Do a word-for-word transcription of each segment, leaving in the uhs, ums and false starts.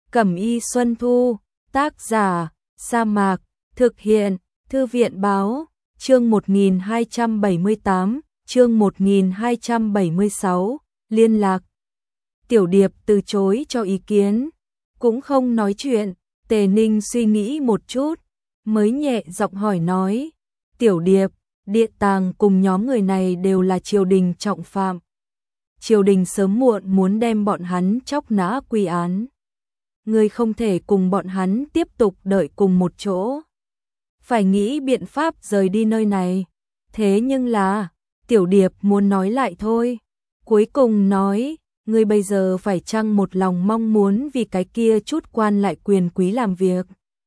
Cẩm y Xuân Thu, tác giả, Sa Mạc, thực hiện, Thư viện báo, chương một nghìn hai trăm bảy mươi tám, chương một nghìn hai trăm bảy mươi sáu, liên lạc. Tiểu Điệp từ chối cho ý kiến, cũng không nói chuyện, Tề Ninh suy nghĩ một chút, mới nhẹ giọng hỏi nói, Tiểu Điệp, Địa Tàng cùng nhóm người này đều là triều đình trọng phạm. Triều đình sớm muộn muốn đem bọn hắn chóc nã quy án. Ngươi không thể cùng bọn hắn tiếp tục đợi cùng một chỗ. Phải nghĩ biện pháp rời đi nơi này. Thế nhưng là, Tiểu Điệp muốn nói lại thôi. Cuối cùng nói, ngươi bây giờ phải chăng một lòng mong muốn vì cái kia chút quan lại quyền quý làm việc.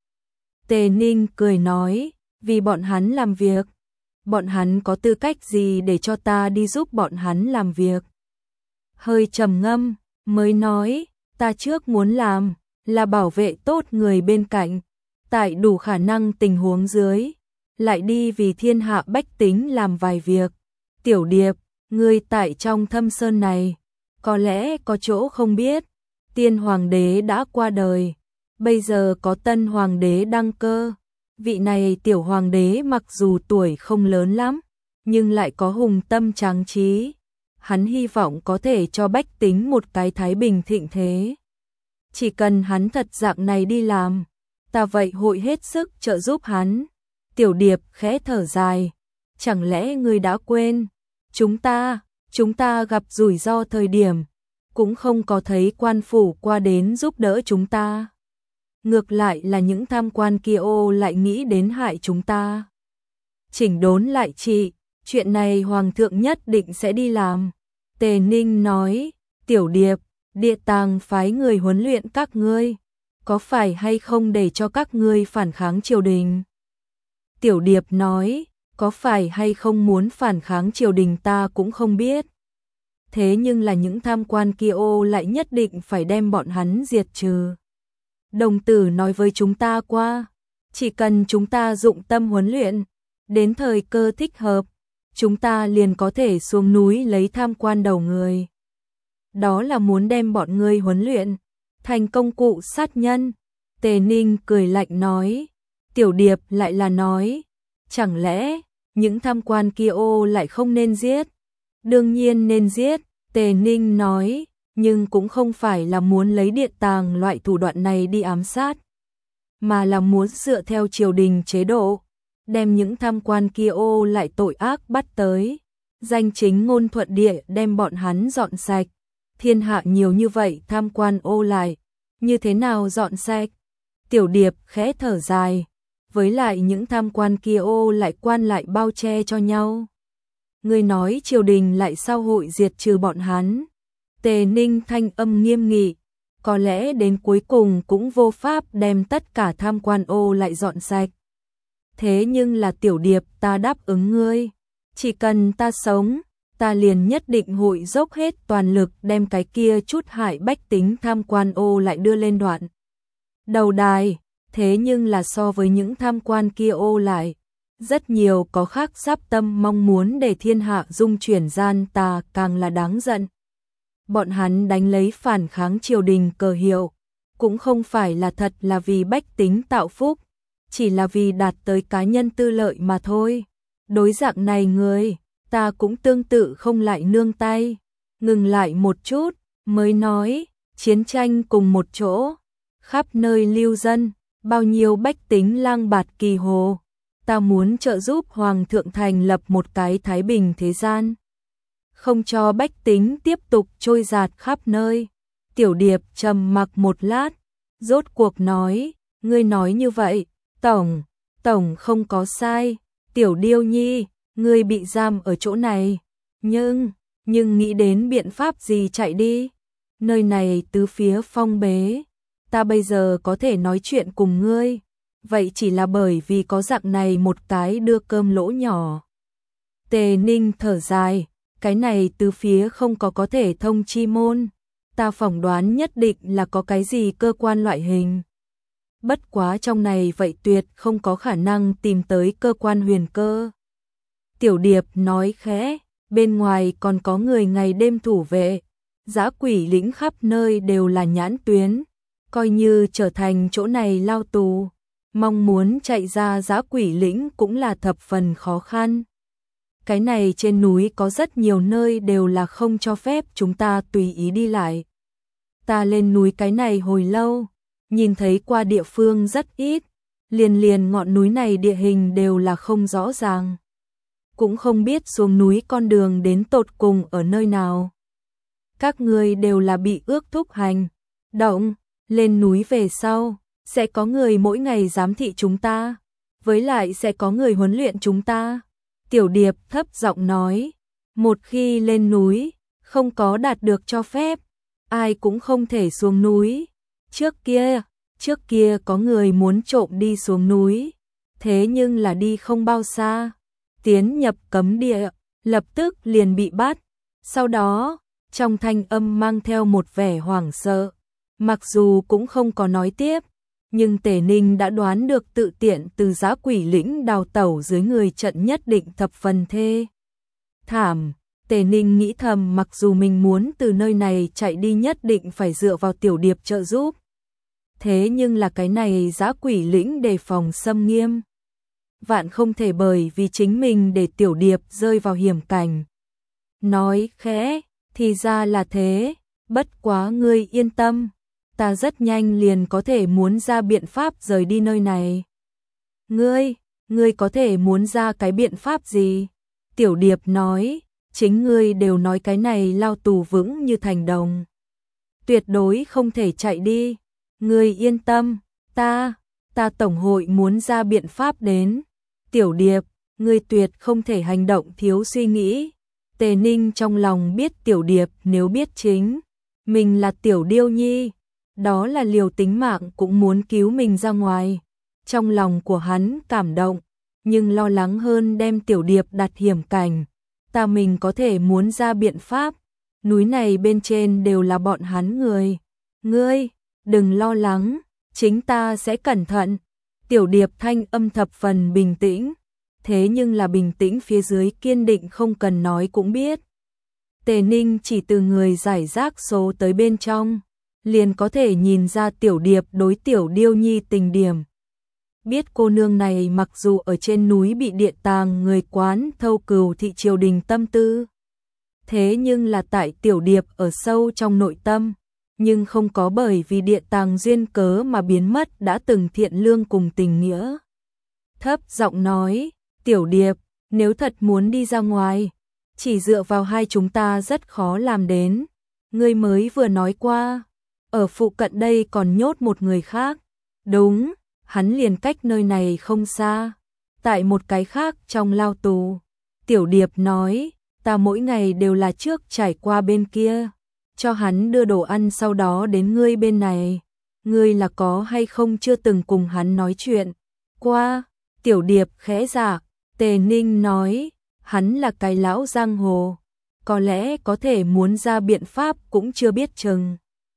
Tề Ninh cười nói, vì bọn hắn làm việc. Bọn hắn có tư cách gì để cho ta đi giúp bọn hắn làm việc? Hơi trầm ngâm, mới nói, ta trước muốn làm, là bảo vệ tốt người bên cạnh, tại đủ khả năng tình huống dưới, lại đi vì thiên hạ bách tính làm vài việc. Tiểu Điệp, ngươi tại trong thâm sơn này, có lẽ có chỗ không biết, tiên hoàng đế đã qua đời, bây giờ có tân hoàng đế đăng cơ. Vị này tiểu hoàng đế mặc dù tuổi không lớn lắm, nhưng lại có hùng tâm tráng trí. Hắn hy vọng có thể cho bách tính một cái thái bình thịnh thế. Chỉ cần hắn thật dạng này đi làm, ta vậy hội hết sức trợ giúp hắn. Tiểu Điệp khẽ thở dài, chẳng lẽ ngươi đã quên, chúng ta, chúng ta gặp rủi ro thời điểm, cũng không có thấy quan phủ qua đến giúp đỡ chúng ta. Ngược lại là những tham quan kia ô lại nghĩ đến hại chúng ta. Chỉnh đốn lại chị, chuyện này hoàng thượng nhất định sẽ đi làm. Tề Ninh nói, Tiểu Điệp, Địa Tàng phái người huấn luyện các ngươi, có phải hay không để cho các ngươi phản kháng triều đình? Tiểu Điệp nói, có phải hay không muốn phản kháng triều đình ta cũng không biết. Thế nhưng là những tham quan kia ô lại nhất định phải đem bọn hắn diệt trừ. Đồng tử nói với chúng ta qua, chỉ cần chúng ta dụng tâm huấn luyện, đến thời cơ thích hợp, chúng ta liền có thể xuống núi lấy tham quan đầu người. Đó là muốn đem bọn ngươi huấn luyện thành công cụ sát nhân. Tề Ninh cười lạnh nói, Tiểu Điệp lại là nói, chẳng lẽ những tham quan kia ô lại không nên giết? Đương nhiên nên giết, Tề Ninh nói, nhưng cũng không phải là muốn lấy Địa Tàng loại thủ đoạn này đi ám sát, mà là muốn dựa theo triều đình chế độ, đem những tham quan kia ô lại tội ác bắt tới, danh chính ngôn thuận địa đem bọn hắn dọn sạch. Thiên hạ nhiều như vậy tham quan ô lại, như thế nào dọn sạch? Tiểu Điệp khẽ thở dài, với lại những tham quan kia ô lại quan lại bao che cho nhau. Người nói triều đình lại sao hội diệt trừ bọn hắn? Tề Ninh thanh âm nghiêm nghị, có lẽ đến cuối cùng cũng vô pháp đem tất cả tham quan ô lại dọn sạch. Thế nhưng là Tiểu Điệp, ta đáp ứng ngươi, chỉ cần ta sống, ta liền nhất định hội dốc hết toàn lực đem cái kia chút hại bách tính tham quan ô lại đưa lên đoạn đầu đài. Thế nhưng là so với những tham quan kia ô lại, rất nhiều có khác giáp tâm mong muốn để thiên hạ dung chuyển gian tà càng là đáng giận. Bọn hắn đánh lấy phản kháng triều đình cờ hiệu, cũng không phải là thật là vì bách tính tạo phúc, chỉ là vì đạt tới cá nhân tư lợi mà thôi. Đối dạng này người, ta cũng tương tự không lại nương tay. Ngừng lại một chút, mới nói, chiến tranh cùng một chỗ, khắp nơi lưu dân, bao nhiêu bách tính lang bạt kỳ hồ. Ta muốn trợ giúp Hoàng thượng thành lập một cái thái bình thế gian, không cho bách tính tiếp tục trôi dạt khắp nơi. Tiểu Điệp trầm mặc một lát, rốt cuộc nói, ngươi nói như vậy, Tổng, Tổng không có sai, Tiểu Điêu Nhi, ngươi bị giam ở chỗ này, nhưng, nhưng nghĩ đến biện pháp gì chạy đi, nơi này tứ phía phong bế, ta bây giờ có thể nói chuyện cùng ngươi, vậy chỉ là bởi vì có dạng này một cái đưa cơm lỗ nhỏ. Tề Ninh thở dài, cái này từ phía không có có thể thông chi môn, ta phỏng đoán nhất định là có cái gì cơ quan loại hình. Bất quá trong này vậy tuyệt không có khả năng tìm tới cơ quan huyền cơ. Tiểu Điệp nói khẽ, bên ngoài còn có người ngày đêm thủ vệ, dã quỷ lĩnh khắp nơi đều là nhãn tuyến, coi như trở thành chỗ này lao tù, mong muốn chạy ra Dã Quỷ Lĩnh cũng là thập phần khó khăn. Cái này trên núi có rất nhiều nơi đều là không cho phép chúng ta tùy ý đi lại. Ta lên núi cái này hồi lâu, nhìn thấy qua địa phương rất ít, liền liền ngọn núi này địa hình đều là không rõ ràng. Cũng không biết xuống núi con đường đến tột cùng ở nơi nào. Các người đều là bị ước thúc hành động, lên núi về sau, sẽ có người mỗi ngày giám thị chúng ta, với lại sẽ có người huấn luyện chúng ta. Tiểu Điệp thấp giọng nói, một khi lên núi, không có đạt được cho phép, ai cũng không thể xuống núi. Trước kia, trước kia có người muốn trộm đi xuống núi, thế nhưng là đi không bao xa, tiến nhập cấm địa, lập tức liền bị bắt. Sau đó, trong thanh âm mang theo một vẻ hoảng sợ, mặc dù cũng không có nói tiếp, nhưng Tề Ninh đã đoán được tự tiện từ Dã Quỷ Lĩnh đào tẩu dưới người trận nhất định thập phần thê thảm. Tề Ninh nghĩ thầm mặc dù mình muốn từ nơi này chạy đi nhất định phải dựa vào Tiểu Điệp trợ giúp. Thế nhưng là cái này Dã Quỷ Lĩnh đề phòng xâm nghiêm. Vạn không thể bởi vì chính mình để Tiểu Điệp rơi vào hiểm cảnh. Nói khẽ, thì ra là thế, bất quá ngươi yên tâm, ta rất nhanh liền có thể muốn ra biện pháp rời đi nơi này. Ngươi, ngươi có thể muốn ra cái biện pháp gì? Tiểu Điệp nói, chính ngươi đều nói cái này lao tù vững như thành đồng. Tuyệt đối không thể chạy đi, ngươi yên tâm, ta, ta tổng hội muốn ra biện pháp đến. Tiểu Điệp, ngươi tuyệt không thể hành động thiếu suy nghĩ. Tề Ninh trong lòng biết Tiểu Điệp nếu biết chính mình là Tiểu Điêu Nhi, đó là liều tính mạng cũng muốn cứu mình ra ngoài. Trong lòng của hắn cảm động, nhưng lo lắng hơn đem Tiểu Điệp đặt hiểm cảnh. Ta mình có thể muốn ra biện pháp, núi này bên trên đều là bọn hắn người. Ngươi, đừng lo lắng, chính ta sẽ cẩn thận. Tiểu Điệp thanh âm thập phần bình tĩnh, thế nhưng là bình tĩnh phía dưới kiên định không cần nói cũng biết. Tề Ninh chỉ từ người giải rác số tới bên trong, liền có thể nhìn ra Tiểu Điệp đối Tiểu Điêu Nhi tình điểm. Biết cô nương này mặc dù ở trên núi bị địa tàng người quán thâu cừu thị triều đình tâm tư, thế nhưng là tại Tiểu Điệp ở sâu trong nội tâm, nhưng không có bởi vì địa tàng duyên cớ mà biến mất đã từng thiện lương cùng tình nghĩa. Thấp giọng nói, Tiểu Điệp, nếu thật muốn đi ra ngoài, chỉ dựa vào hai chúng ta rất khó làm đến. Ngươi mới vừa nói qua, ở phụ cận đây còn nhốt một người khác. Đúng, hắn liền cách nơi này không xa, tại một cái khác trong lao tù. Tiểu Điệp nói, ta mỗi ngày đều là trước trải qua bên kia, cho hắn đưa đồ ăn sau đó đến ngươi bên này. Ngươi là có hay không chưa từng cùng hắn nói chuyện qua? Tiểu Điệp khẽ dạ. Tề Ninh nói, hắn là cái lão giang hồ, có lẽ có thể muốn ra biện pháp cũng chưa biết chừng.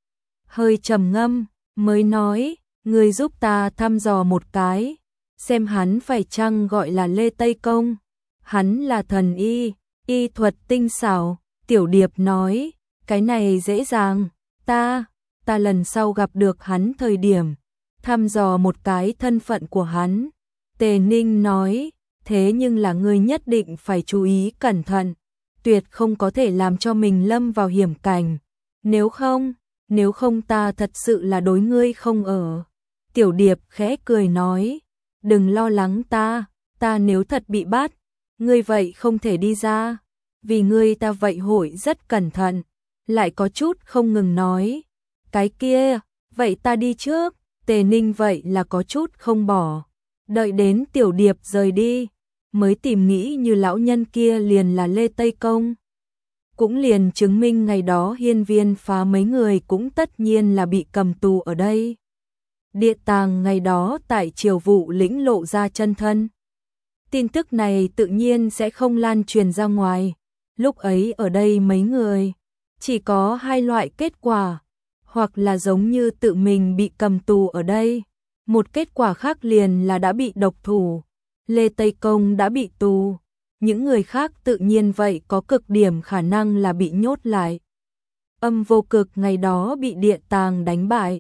Hơi trầm ngâm, mới nói, ngươi giúp ta thăm dò một cái, xem hắn phải chăng gọi là Lê Tây Công. Hắn là thần y, y thuật tinh xảo. Tiểu Điệp nói, cái này dễ dàng, ta, ta lần sau gặp được hắn thời điểm, thăm dò một cái thân phận của hắn. Tề Ninh nói, thế nhưng là ngươi nhất định phải chú ý cẩn thận, tuyệt không có thể làm cho mình lâm vào hiểm cảnh. Nếu không, nếu không ta thật sự là đối ngươi không ở. Tiểu Điệp khẽ cười nói, đừng lo lắng ta, ta nếu thật bị bắt, ngươi vậy không thể đi ra, vì ngươi ta vậy hội rất cẩn thận. Lại có chút không ngừng nói, cái kia, vậy ta đi trước. Tề Ninh vậy là có chút không bỏ, đợi đến Tiểu Điệp rời đi, mới tìm nghĩ như lão nhân kia liền là Lê Tây Công. Cũng liền chứng minh ngày đó hiên viên phá mấy người cũng tất nhiên là bị cầm tù ở đây. Địa tàng ngày đó tại Triều Vụ Lĩnh lộ ra chân thân. Tin tức này tự nhiên sẽ không lan truyền ra ngoài. Lúc ấy ở đây mấy người, chỉ có hai loại kết quả, hoặc là giống như tự mình bị cầm tù ở đây, một kết quả khác liền là đã bị độc thủ. Lê Tây Công đã bị tù, những người khác tự nhiên vậy có cực điểm khả năng là bị nhốt lại. Âm Vô Cực ngày đó bị địa tàng đánh bại,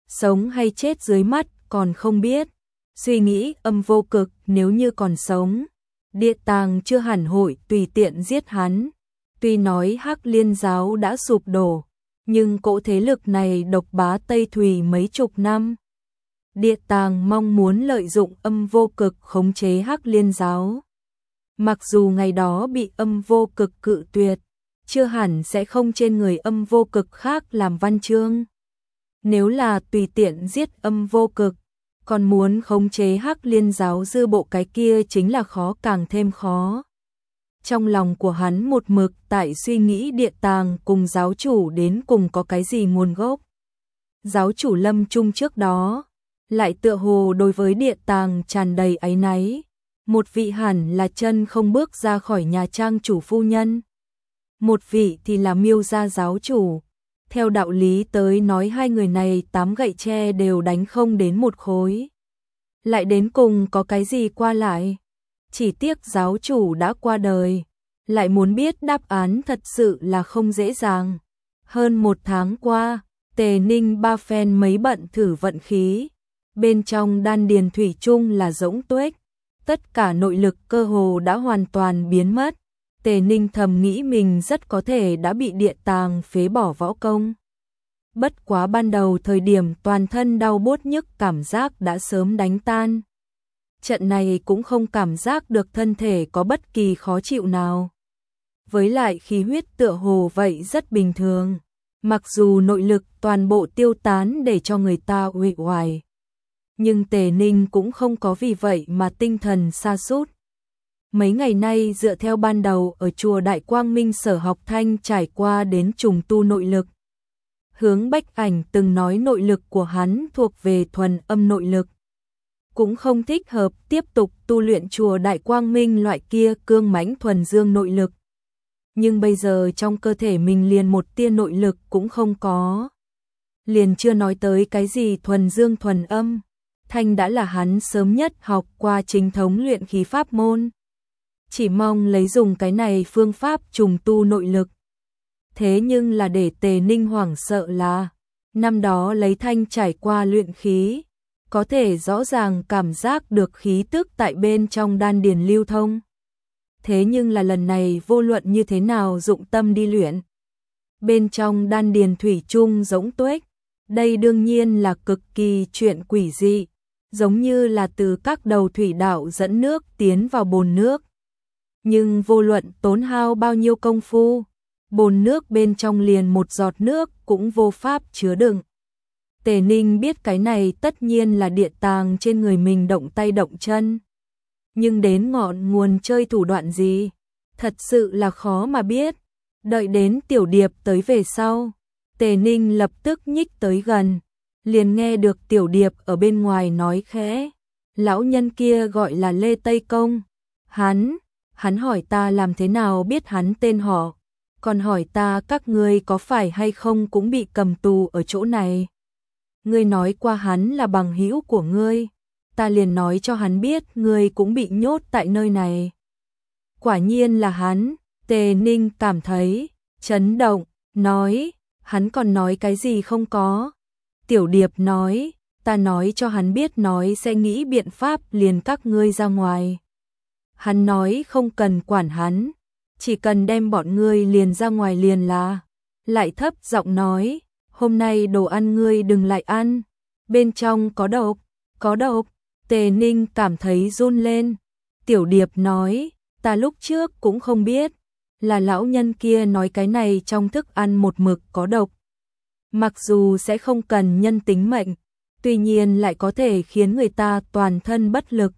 sống hay chết dưới mắt còn không biết. Suy nghĩ âm vô cực nếu như còn sống, Địa Tàng chưa hẳn hội tùy tiện giết hắn. Tuy nói Hắc Liên giáo đã sụp đổ, nhưng cỗ thế lực này độc bá Tây Thùy mấy chục năm. Địa Tàng mong muốn lợi dụng âm vô cực khống chế Hắc Liên giáo. Mặc dù ngày đó bị âm vô cực cự tuyệt, chưa hẳn sẽ không trên người âm vô cực khác làm văn chương. Nếu là tùy tiện giết âm vô cực, còn muốn khống chế Hắc Liên giáo dư bộ cái kia chính là khó càng thêm khó. Trong lòng của hắn một mực tại suy nghĩ Địa Tàng cùng giáo chủ đến cùng có cái gì nguồn gốc. Giáo chủ lâm chung trước đó, lại tựa hồ đối với Địa Tàng tràn đầy áy náy. Một vị hẳn là chân không bước ra khỏi nhà trang chủ phu nhân. Một vị thì là Miêu gia giáo chủ. Theo đạo lý tới nói hai người này tám gậy tre đều đánh không đến một khối. Lại đến cùng có cái gì qua lại? Chỉ tiếc giáo chủ đã qua đời. Lại muốn biết đáp án thật sự là không dễ dàng. Hơn một tháng qua, Tề Ninh ba phen mấy bận thử vận khí. Bên trong đan điền thủy chung là rỗng tuếch. Tất cả nội lực cơ hồ đã hoàn toàn biến mất. Tề Ninh thầm nghĩ mình rất có thể đã bị Địa Tàng phế bỏ võ công. Bất quá ban đầu thời điểm toàn thân đau buốt nhức cảm giác đã sớm đánh tan. Trận này cũng không cảm giác được thân thể có bất kỳ khó chịu nào. Với lại khí huyết tựa hồ vậy rất bình thường. Mặc dù nội lực toàn bộ tiêu tán để cho người ta uể oải, nhưng Tề Ninh cũng không có vì vậy mà tinh thần sa sút. Mấy ngày nay dựa theo ban đầu ở chùa Đại Quang Minh Sở học thanh trải qua đến trùng tu nội lực. Hướng Bách Ảnh từng nói nội lực của hắn thuộc về thuần âm nội lực. Cũng không thích hợp tiếp tục tu luyện chùa Đại Quang Minh loại kia cương mãnh thuần dương nội lực. Nhưng bây giờ trong cơ thể mình liền một tia nội lực cũng không có. Liền chưa nói tới cái gì thuần dương thuần âm. Thanh đã là hắn sớm nhất học qua chính thống luyện khí pháp môn. Chỉ mong lấy dùng cái này phương pháp trùng tu nội lực. Thế nhưng là để Tề Ninh hoảng sợ là, năm đó lấy Thanh trải qua luyện khí, có thể rõ ràng cảm giác được khí tức tại bên trong đan điền lưu thông. Thế nhưng là lần này vô luận như thế nào dụng tâm đi luyện, bên trong đan điền thủy chung rỗng tuếch. Đây đương nhiên là cực kỳ chuyện quỷ dị, giống như là từ các đầu thủy đạo dẫn nước tiến vào bồn nước. Nhưng vô luận tốn hao bao nhiêu công phu, bồn nước bên trong liền một giọt nước cũng vô pháp chứa đựng. Tề Ninh biết cái này tất nhiên là Địa Tàng trên người mình động tay động chân. Nhưng đến ngọn nguồn chơi thủ đoạn gì, thật sự là khó mà biết. Đợi đến Tiểu Điệp tới về sau, Tề Ninh lập tức nhích tới gần, liền nghe được Tiểu Điệp ở bên ngoài nói khẽ. Lão nhân kia gọi là Lê Tây Công. Hắn, hắn hỏi ta làm thế nào biết hắn tên họ, còn hỏi ta các ngươi có phải hay không cũng bị cầm tù ở chỗ này. Ngươi nói qua hắn là bằng hữu của ngươi, ta liền nói cho hắn biết ngươi cũng bị nhốt tại nơi này. Quả nhiên là hắn. Tề Ninh cảm thấy chấn động, nói, hắn còn nói cái gì không có. Tiểu Điệp nói, ta nói cho hắn biết nói sẽ nghĩ biện pháp liền các ngươi ra ngoài. Hắn nói không cần quản hắn, chỉ cần đem bọn ngươi liền ra ngoài liền là. Lại thấp giọng nói, hôm nay đồ ăn ngươi đừng lại ăn, bên trong có độc, có độc. Tề Ninh cảm thấy run lên. Tiểu Điệp nói, ta lúc trước cũng không biết, là lão nhân kia nói cái này trong thức ăn một mực có độc. Mặc dù sẽ không cần nhân tính mệnh, tuy nhiên lại có thể khiến người ta toàn thân bất lực,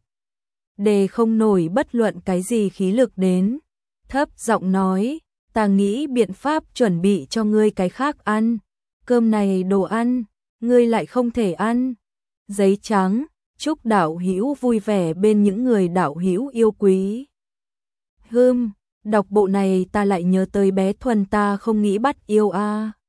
để không nổi bất luận cái gì khí lực đến. Thấp giọng nói, ta nghĩ biện pháp chuẩn bị cho ngươi cái khác ăn. Cơm này đồ ăn, ngươi lại không thể ăn. Giấy trắng, chúc đạo hữu vui vẻ bên những người đạo hữu yêu quý. Hừm, đọc bộ này ta lại nhớ tới bé Thuần ta không nghĩ bắt yêu a. À.